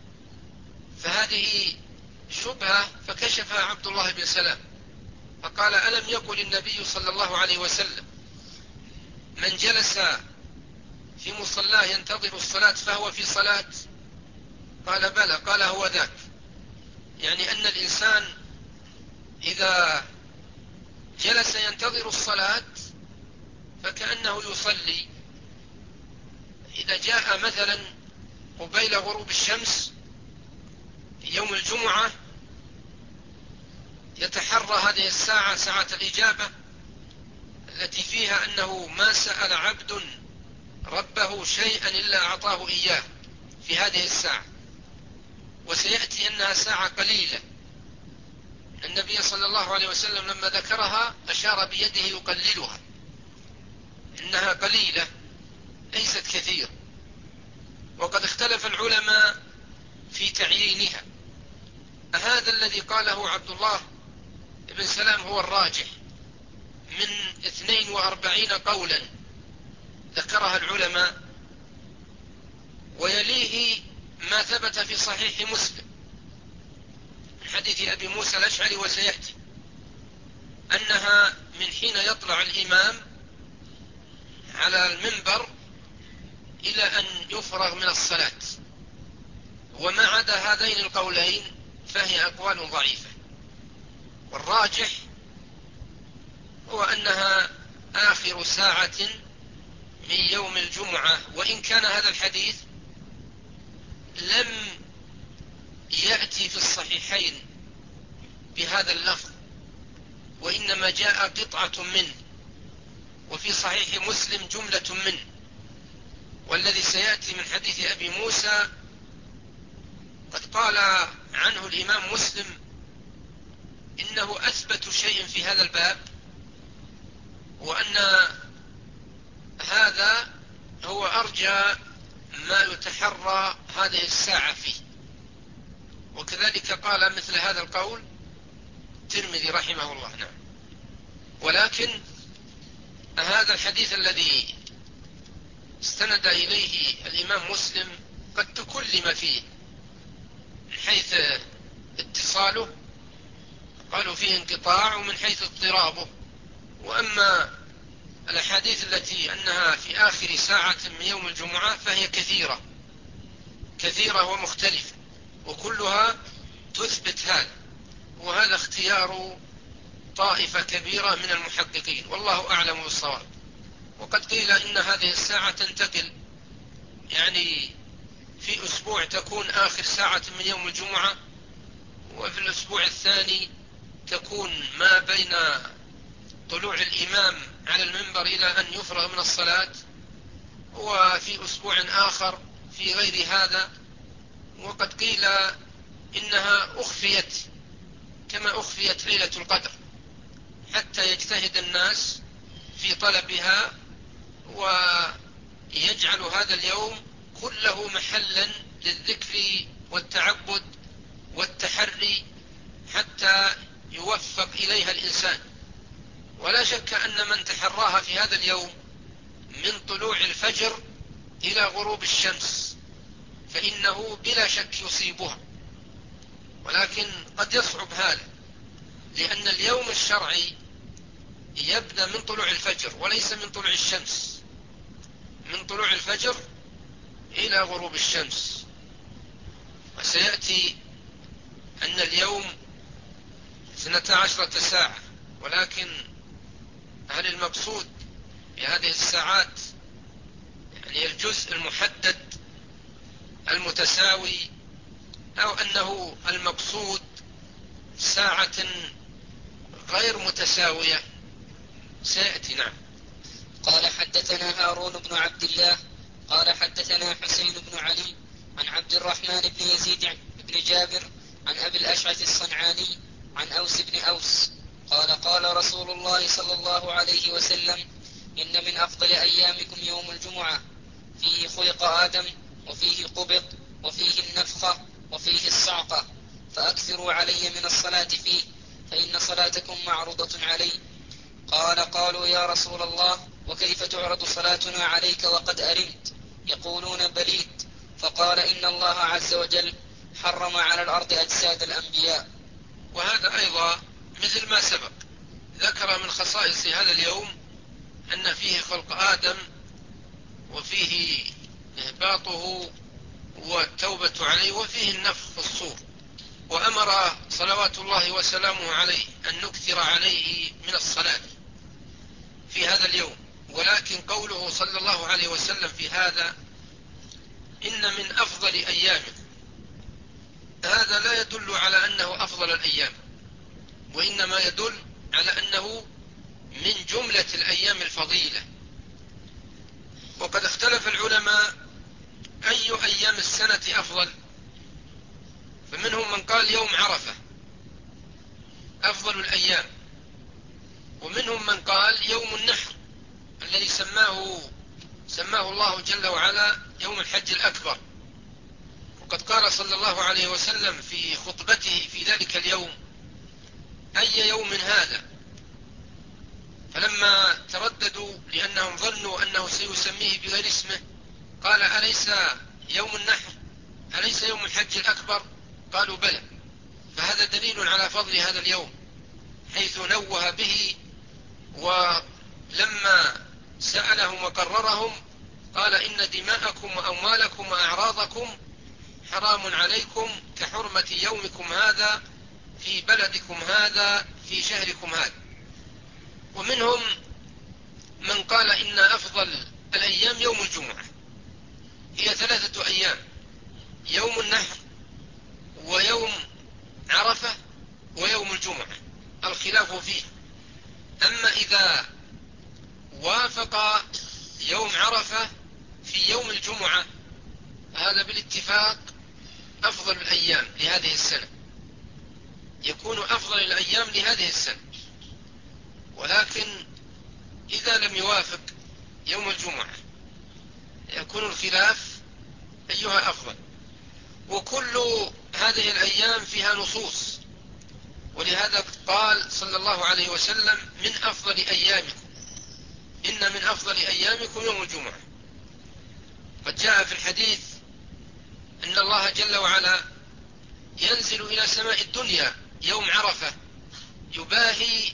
فهذه شبهة فكشفها عبد الله بن سلام فقال ألم يقل النبي صلى الله عليه وسلم من جلس في مصلاه ينتظر الصلاة فهو في صلاة؟ قال بلى. قال هو ذاك، يعني أن الإنسان إذا جلس ينتظر الصلاة فكأنه يصلي. إذا جاء مثلا قبيل غروب الشمس يوم الجمعة يتحرى هذه الساعة ساعة الإجابة التي فيها أنه ما سأل عبد ربه شيئا إلا أعطاه إياه في هذه الساعة، وسيأتي أنها ساعة قليلة. النبي صلى الله عليه وسلم لما ذكرها أشار بيده يقللها، إنها قليلة ليست كثير. وقد اختلف العلماء في تعيينها. هذا الذي قاله عبد الله بن سلام هو الراجح من اثنين وأربعين قولا ذكرها العلماء، ويليه ما ثبت في صحيح مسلم من حديث أبي موسى الأشعري وسيأتي أنها من حين يطلع الإمام على المنبر إلى أن يفرغ من الصلاة. وما عدا هذين القولين فهي أقوال ضعيفة، والراجح هو أنها آخر ساعة من يوم الجمعة. وإن كان هذا الحديث لم يأتي في الصحيحين بهذا اللفظ، وإنما جاء قطعة منه، وفي صحيح مسلم جملة منه. والذي سيأتي من حديث أبي موسى قد قال عنه الإمام مسلم إنه أثبت شيء في هذا الباب، وأن هذا هو أرجى ما يتحرى هذه الساعة فيه. وكذلك قال مثل هذا القول الترمذي رحمه الله. نعم. ولكن هذا الحديث الذي استند إليه الإمام مسلم قد تكلم فيه من حيث اتصاله، قالوا فيه انقطاع، ومن حيث اضطرابه. وأما الأحاديث التي أنها في آخر ساعة من يوم الجمعة فهي كثيرة كثيرة ومختلفة، وكلها تثبت هذا. وهذا اختيار طائفة كبيرة من المحققين، والله أعلم بالصواب. وقد قيل إن هذه الساعة تنتقل، يعني في أسبوع تكون آخر ساعة من يوم الجمعة، وفي الأسبوع الثاني تكون ما بين طلوع الإمام على المنبر إلى أن يفرغ من الصلاة، وفي أسبوع آخر في غير هذا. وقد قيل إنها أخفيت كما أخفيت ليلة القدر حتى يجتهد الناس في طلبها، ويجعل هذا اليوم كله محلا للذكر والتعبد والتحري حتى يوفق إليها الإنسان. ولا شك أن من تحراها في هذا اليوم من طلوع الفجر إلى غروب الشمس فإنه بلا شك يصيبها، ولكن قد يصعب هذا، لأن اليوم الشرعي يبدأ من طلوع الفجر وليس من طلوع الشمس، من طلوع الفجر إلى غروب الشمس. وسيأتي أن اليوم اثنتا عشرة ساعة، ولكن هل المقصود بهذه الساعات يعني الجزء المحدد المتساوي، أو أنه المقصود ساعة غير متساوية؟ سيأتي. نعم. قال حدثنا هارون بن عبد الله قال حدثنا حسين بن علي عن عبد الرحمن بن يزيد بن جابر عن أبي الأشعث الصنعاني عن أوس بن أوس قال قال رسول الله صلى الله عليه وسلم: إن من أفضل أيامكم يوم الجمعة، فيه خلق آدم، وفيه قبض، وفيه النفخة، وفيه الصعقة، فأكثروا علي من الصلاة فيه، فإن صلاتكم معروضة علي. قال قالوا يا رسول الله، وكيف تعرض صلاتنا عليك وقد أرمت؟ يقولون بليد. فقال: إن الله عز وجل حرم على الأرض أجساد الأنبياء. وهذا أيضا مثل ما سبق، ذكر من خصائص هذا اليوم أن فيه خلق آدم، وفيه إهباطه والتوبة عليه، وفيه النفخ في الصور. وأمر صلوات الله وسلامه عليه أن نكثر عليه من الصلاة في هذا اليوم. ولكن قوله صلى الله عليه وسلم في هذا إن من أفضل أيامه، هذا لا يدل على أنه أفضل الأيام، وإنما يدل على أنه من جملة الأيام الفضيلة. وقد اختلف العلماء أي أيام السنة أفضل، فمنهم من قال يوم عرفة أفضل الأيام، ومنهم من قال يوم النحر الذي سماه سماه الله جل وعلا يوم الحج الأكبر. وقد قال صلى الله عليه وسلم في خطبته في ذلك اليوم: أي يوم هذا؟ فلما ترددوا لأنهم ظنوا أنه سيسميه بغير اسمه قال: أليس يوم النحر؟ أليس يوم الحج الأكبر؟ قالوا: بلى. فهذا دليل على فضل هذا اليوم، حيث نوه به، ولما سألهم وقررهم قال: إن دماءكم وأموالكم وأعراضكم حرام عليكم كحرمة يومكم هذا في بلدكم هذا في شهركم هذا. ومنهم من قال إن أفضل الأيام يوم الجمعة. هي ثلاثة أيام: يوم النحر ويوم عرفة ويوم الجمعة، الخلاف فيه. أما إذا وافق يوم عرفة في يوم الجمعة هذا بالاتفاق أفضل الأيام لهذه السنة، يكون أفضل الأيام لهذه السنة. ولكن إذا لم يوافق يوم الجمعة يكون الخلاف أيها أفضل. وكل هذه الأيام فيها نصوص، ولهذا قال صلى الله عليه وسلم: من أفضل أيامكم، إن من أفضل أيامكم يوم الجمعة. قد جاء في الحديث أن الله جل وعلا ينزل إلى سماء الدنيا يوم عرفة يباهي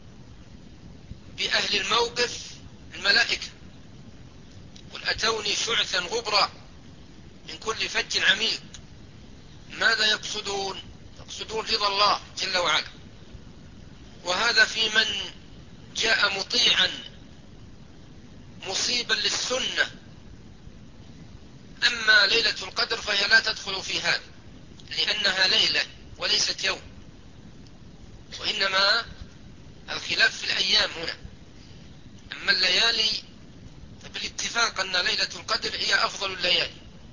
بأهل الموقف الملائكة: قل أتوني شعثا غبرا من كل فج عميق. ماذا يقصدون؟ يقصدون رضا الله جل وعلا. وهذا في من جاء مطيعا مصيبا للسنة. أما ليلة القدر فهي لا تدخل في هذا، لأنها ليلة وليست يوم، وإنما الخلاف في الأيام هنا. أما الليالي فبالاتفاق أن ليلة القدر هي أفضل الليالي،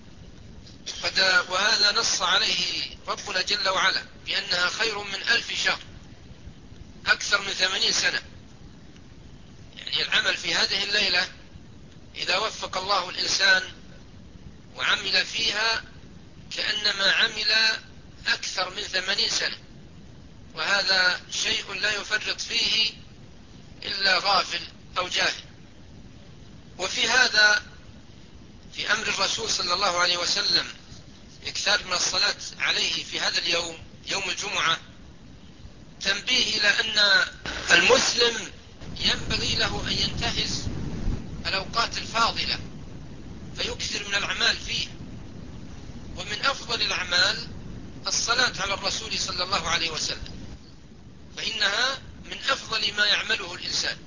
وهذا نص عليه ربنا جل وعلا بأنها خير من ألف شهر، أكثر من ثمانين سنة. يعني العمل في هذه الليلة إذا وفق الله الإنسان وعمل فيها كأنما عمل أكثر من ثمانين سنة، وهذا شيء لا يفرط فيه إلا غافل أو جاهل. وفي هذا في أمر الرسول صلى الله عليه وسلم إكثار من الصلاة عليه في هذا اليوم يوم الجمعة تنبيه إلى أن المسلم ينبغي له أن ينتهز الأوقات الفاضلة فيكثر من الأعمال فيه. ومن أفضل الأعمال الصلاة على الرسول صلى الله عليه وسلم، فإنها من أفضل ما يعمله الإنسان.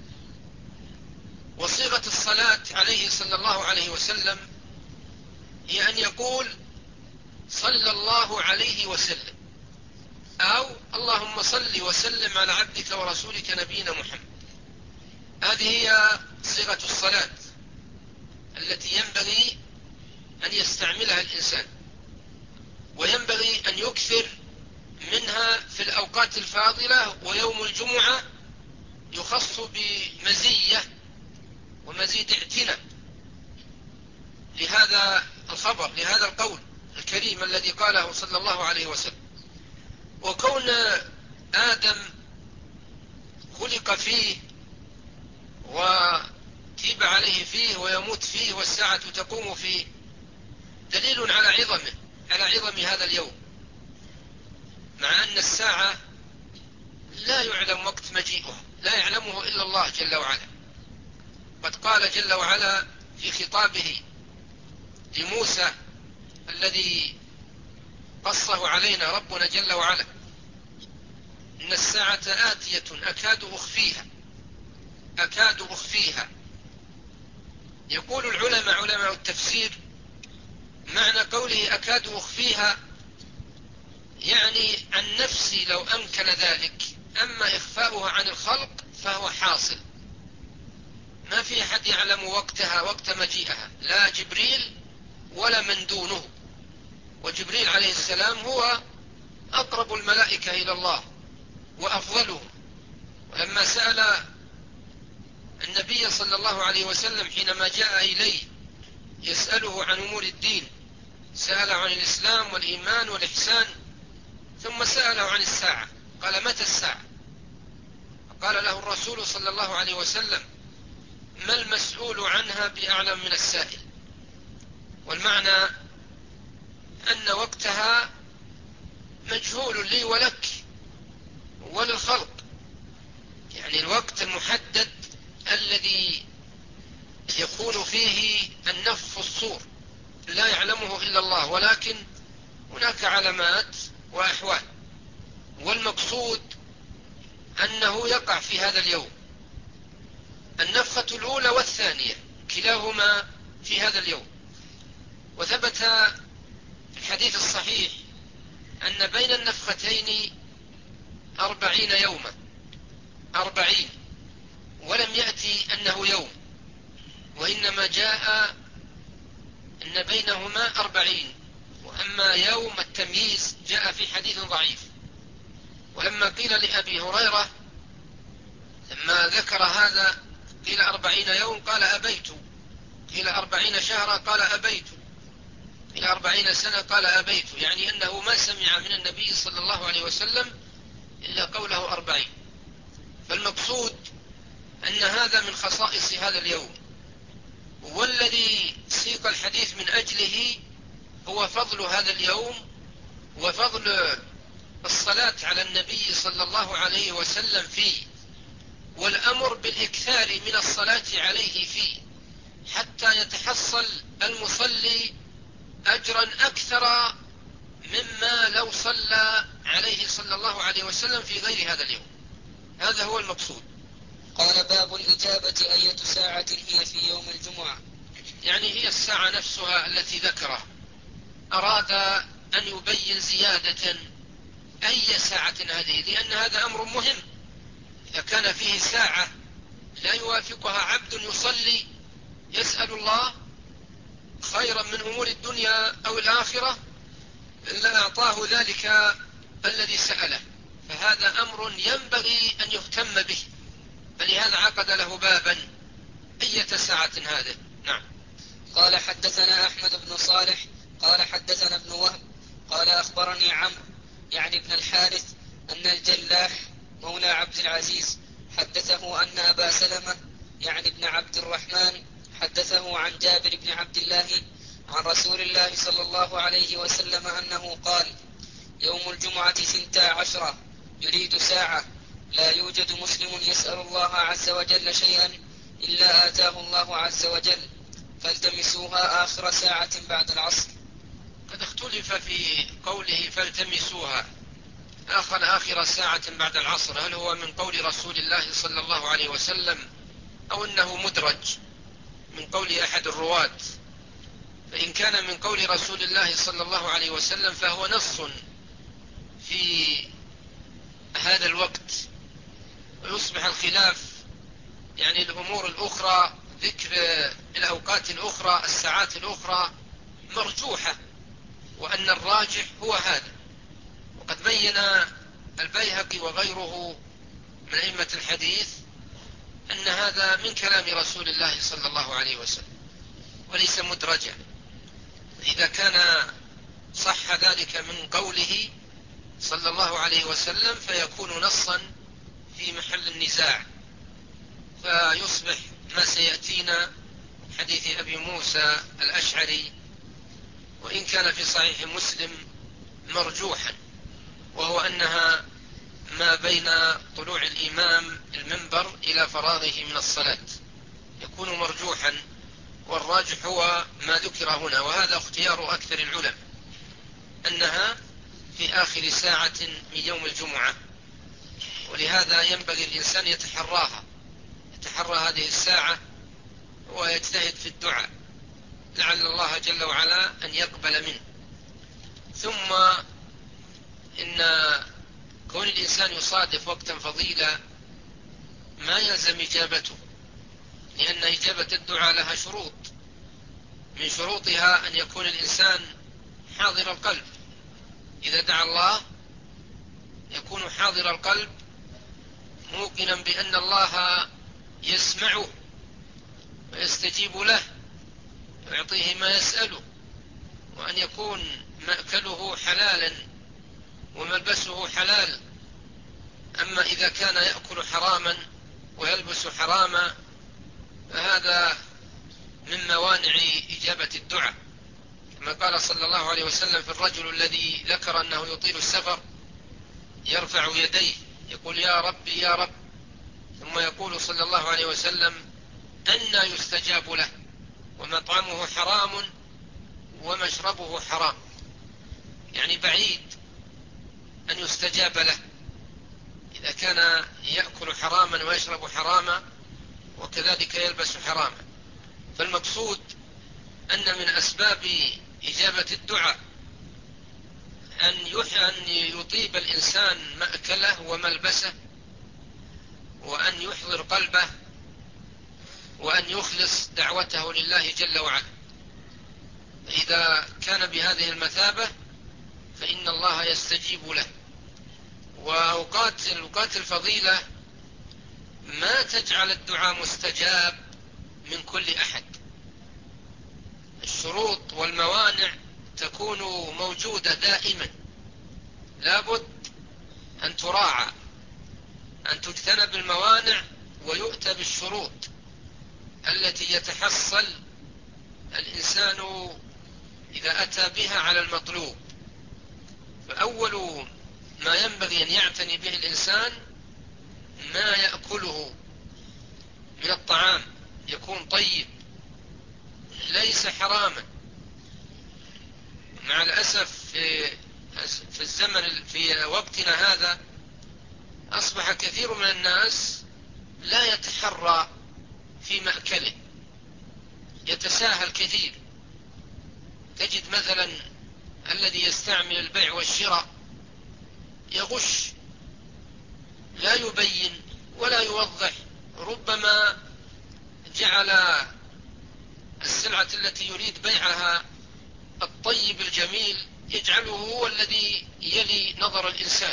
وصيغة الصلاة عليه صلى الله عليه وسلم هي أن يقول: صلى الله عليه وسلم، أو اللهم صل وسلم على عبدك ورسولك نبينا محمد. هذه هي صيغة الصلاة التي ينبغي أن يستعملها الإنسان، وينبغي أن يكثر منها في الأوقات الفاضلة. ويوم الجمعة يخص بمزية ومزيد اعتناء لهذا الخبر، لهذا القول الكريم الذي قاله صلى الله عليه وسلم. وكون آدم خلق فيه وتيب عليه فيه ويموت فيه والساعة تقوم فيه دليل على عظمه، على عظم هذا اليوم، مع أن الساعة لا يعلم وقت مجيئها، لا يعلمه إلا الله جل وعلا. قد قال جل وعلا في خطابه لموسى الذي قصه علينا ربنا جل وعلا: إن الساعة آتية أكاد أخفيها أكاد أخفيها. يقول العلماء علماء التفسير: معنى قوله أكاد أخفيها يعني عن نفسي لو أمكن ذلك، أما إخفاؤها عن الخلق فهو حاصل، ما في أحد يعلم وقتها وقت مجيئها، لا جبريل ولا من دونه. وجبريل عليه السلام هو أقرب الملائكة إلى الله وأفضلهم. ولما سأل النبي صلى الله عليه وسلم حينما جاء إليه يسأله عن أمور الدين، سأل عن الإسلام والإيمان والإحسان، ثم سأله عن الساعة، قال: متى الساعة؟ قال له الرسول صلى الله عليه وسلم: ما المسؤول عنها بأعلم من السائل. والمعنى أن وقتها مجهول لي ولك وللخلق، يعني الوقت المحدد الذي يكون فيه النفخ في الصور لا يعلمه إلا الله، ولكن هناك علامات وأحوال، والمقصود أنه يقع في هذا اليوم. النفخة الأولى والثانية كلاهما في هذا اليوم. وثبت في الحديث الصحيح أن بين النفختين أربعين يوما، أربعين، ولم يأتي أنه يوم، وإنما جاء أن بينهما أربعين. وأما يوم التمييز جاء في حديث ضعيف. ولما قيل لأبي هريرة لما ذكر هذا قيل أربعين يوم قال: أبيت. قيل أربعين شهرا قال: أبيت. قيل أربعين سنة قال: أبيت. يعني أنه ما سمع من النبي صلى الله عليه وسلم إلا قوله أربعين. فالمقصود أن هذا من خصائص هذا اليوم، والذي سيق الحديث من أجله هو فضل هذا اليوم وفضل الصلاة على النبي صلى الله عليه وسلم فيه، والأمر بالإكثار من الصلاة عليه فيه، حتى يتحصل المصلي أجرا أكثر مما لو صلى عليه صلى الله عليه وسلم في غير هذا اليوم. هذا هو المقصود. قال: باب الإجابة أية ساعة هي في يوم الجمعة؟ يعني هي الساعة نفسها التي ذكرها، أراد أن يبين زيادة أي ساعة هذه، لأن هذا أمر مهم. إذا كان فيه ساعة لا يوافقها عبد يصلي يسأل الله خيرا من أمور الدنيا أو الآخرة إلا أعطاه ذلك الذي سأله، فهذا أمر ينبغي أن يهتم به، فلهذا عقد له بابا أية ساعة هذه. نعم. قال: حدثنا أحمد بن صالح قال: حدثنا ابن وهب قال: أخبرني عمرو يعني ابن الحارث أن الجلاح مولى عبد العزيز حدثه أن أبا سلمة يعني ابن عبد الرحمن حدثه عن جابر بن عبد الله عن رسول الله صلى الله عليه وسلم أنه قال: يوم الجمعة ثنتا عشرة يريد ساعة، لا يوجد مسلم يسأل الله عز وجل شيئا إلا آتاه الله عز وجل، فالتمسوها آخر ساعة بعد العصر. قد اختلف في قوله فالتمسوها آخر آخر ساعة بعد العصر، هل هو من قول رسول الله صلى الله عليه وسلم أو أنه مدرج من قول أحد الرواة؟ فإن كان من قول رسول الله صلى الله عليه وسلم فهو نص في هذا الوقت، ويصبح الخلاف يعني الأمور الأخرى، ذكر الأوقات الأخرى الساعات الأخرى مرجوحة، وأن الراجح هو هذا. وقد بين البيهقي وغيره من أئمة الحديث أن هذا من كلام رسول الله صلى الله عليه وسلم وليس مدرجا. إذا كان صح ذلك من قوله صلى الله عليه وسلم فيكون نصا في محل النزاع، فيصبح ما سيأتينا حديث أبي موسى الأشعري وإن كان في صحيح مسلم مرجوحا، وهو أنها ما بين طلوع الإمام المنبر إلى فراغه من الصلاة، يكون مرجوحا، والراجح هو ما ذكر هنا، وهذا اختيار أكثر العلماء أنها في آخر ساعة من يوم الجمعة. ولهذا ينبغي الإنسان يتحراها، يتحرى هذه الساعة ويجتهد في الدعاء لعل الله جل وعلا أن يقبل منه. ثم إن كون الإنسان يصادف وقتا فضيلا ما يلزم إجابته، لأن إجابة الدعاء لها شروط، من شروطها أن يكون الإنسان حاضر القلب. إذا دعا الله يكون حاضر القلب موقنا بأن الله يسمعه ويستجيب له ويعطيه ما يسأله، وأن يكون مأكله حلالا وملبسه حلال. أما إذا كان يأكل حراما ويلبس حراما فهذا من موانع إجابة الدعاء، كما قال صلى الله عليه وسلم في الرجل الذي ذكر أنه يطيل السفر يرفع يديه يقول يا رب يا رب، ثم يقول صلى الله عليه وسلم أنى يستجاب له ومطعمه حرام ومشربه حرام، يعني بعيد أن يستجاب له إذا كان يأكل حراما ويشرب حراما وكذلك يلبس حراما. فالمقصود أن من أسباب إجابة الدعاء أن يطيب الإنسان مأكله وملبسه، وأن يحضر قلبه، وأن يخلص دعوته لله جل وعلا. إذا كان بهذه المثابة فإن الله يستجيب له. وأوقات الأوقات الفضيلة ما تجعل الدعاء مستجاب من كل أحد، الشروط والموانع تكون موجودة دائما، لابد أن تراعى، أن تجتنب الموانع ويؤتى بالشروط التي يتحصل الإنسان إذا أتى بها على المطلوب. فأول ما ينبغي أن يعتني به الإنسان ما يأكله من الطعام يكون طيب ليس حراما. مع الأسف في في الزمن في وقتنا هذا أصبح كثير من الناس لا يتحرى في مأكله، يتساهل كثير. تجد مثلا الذي يستعمل البيع والشراء يغش، لا يبين ولا يوضح، ربما جعل السلعة التي يريد بيعها الطيب الجميل يجعله هو الذي يلي نظر الإنسان،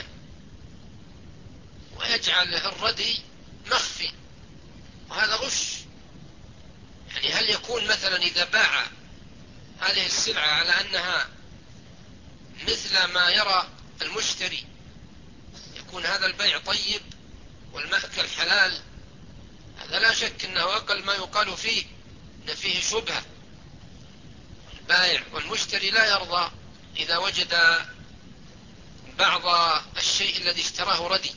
ويجعل الردي مخفي، وهذا غش. يعني هل يكون مثلا إذا باع هذه السلعة على أنها مثل ما يرى المشتري يكون هذا البيع طيب والمأكل حلال؟ هذا لا شك أنه أقل ما يقال فيه أن فيه شبهة. البائع والمشتري لا يرضى إذا وجد بعض الشيء الذي اشتراه ردي.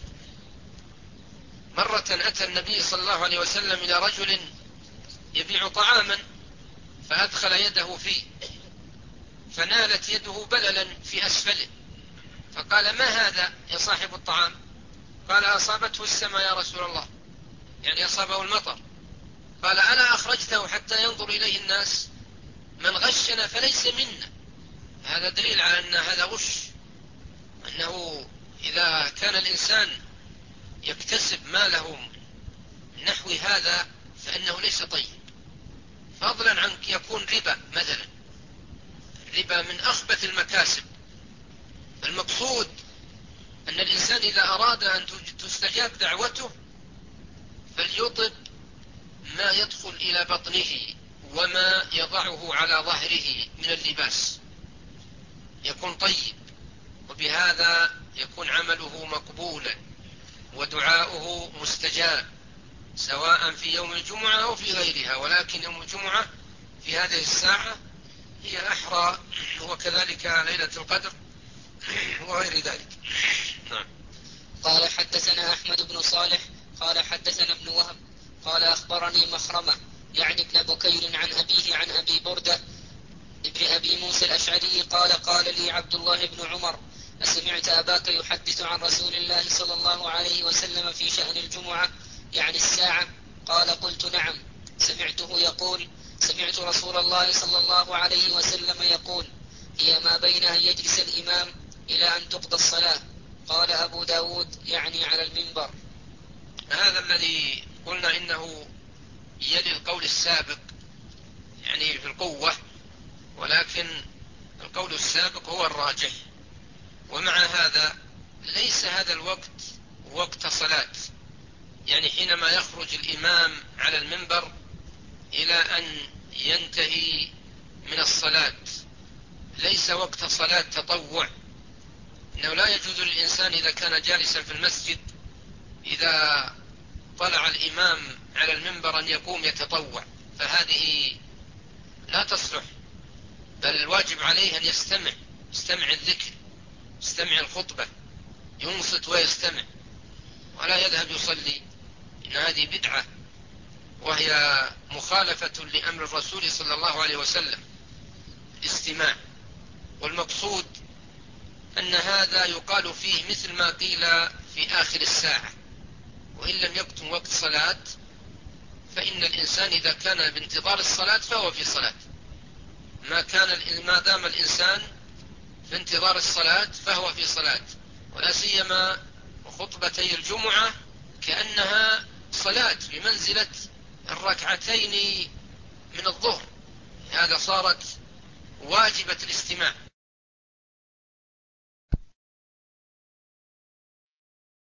مرة أتى النبي صلى الله عليه وسلم إلى رجل يبيع طعاما فأدخل يده فيه فنالت يده بللا في أسفله، فقال ما هذا يا صاحب الطعام؟ قال أصابته السماء يا رسول الله، يعني أصابه المطر. قال ألا أخرجته حتى ينظر إليه الناس؟ من غشنا فليس منا. هذا دليل على أن هذا غش، أنه إذا كان الإنسان يكتسب ماله نحو هذا فإنه ليس طيب، فضلا عن يكون ربا مثلا. الربا من أخبث المكاسب. المقصود أن الإنسان إذا أراد أن تستجاب دعوته فليطب ما يدخل إلى بطنه وما يضعه على ظهره من اللباس، يكون طيب، وبهذا يكون عمله مقبولا ودعاؤه مستجاب، سواء في يوم الجمعة أو في غيرها. ولكن يوم الجمعة في هذه الساعة هي أحرى، وكذلك ليلة القدر وغير ذلك. نعم. قال حدثنا أحمد بن صالح قال حدثنا ابن وهب قال أخبرني مخرمة يعني ابن بكير عن أبيه عن أبي بردة ابن أبي موسى الأشعري قال قال لي عبد الله بن عمر أسمعت أباك يحدث عن رسول الله صلى الله عليه وسلم في شأن الجمعة يعني الساعة؟ قال قلت نعم، سمعته يقول سمعت رسول الله صلى الله عليه وسلم يقول هي ما بين أن يجلس الإمام إلى أن تقضى الصلاة. قال أبو داود يعني على المنبر. هذا الذي قلنا إنه يلي القول السابق يعني في القوة، ولكن القول السابق هو الراجح. ومع هذا ليس هذا الوقت وقت صلاة، يعني حينما يخرج الإمام على المنبر إلى أن ينتهي من الصلاة ليس وقت صلاة تطوع، إنه لا يجوز للإنسان إذا كان جالسا في المسجد إذا طلع الإمام على المنبر أن يقوم يتطوع، فهذه لا تصلح، بل الواجب عليه أن يستمع يستمع الذكر، يستمع الخطبة، ينصت ويستمع، ولا يذهب يصلي، إن هذه بدعة وهي مخالفة لأمر الرسول صلى الله عليه وسلم الاستماع. والمقصود أن هذا يقال فيه مثل ما قيل في آخر الساعة، وإن لم يكن وقت صلاة فإن الإنسان إذا كان بانتظار الصلاة فهو في صلاة، ما كان ما دام الإنسان في انتظار الصلاة فهو في صلاة، ولا سيما خطبتي الجمعة كأنها صلاة بمنزلة الركعتين من الظهر، هذا صارت واجبة الاستماع.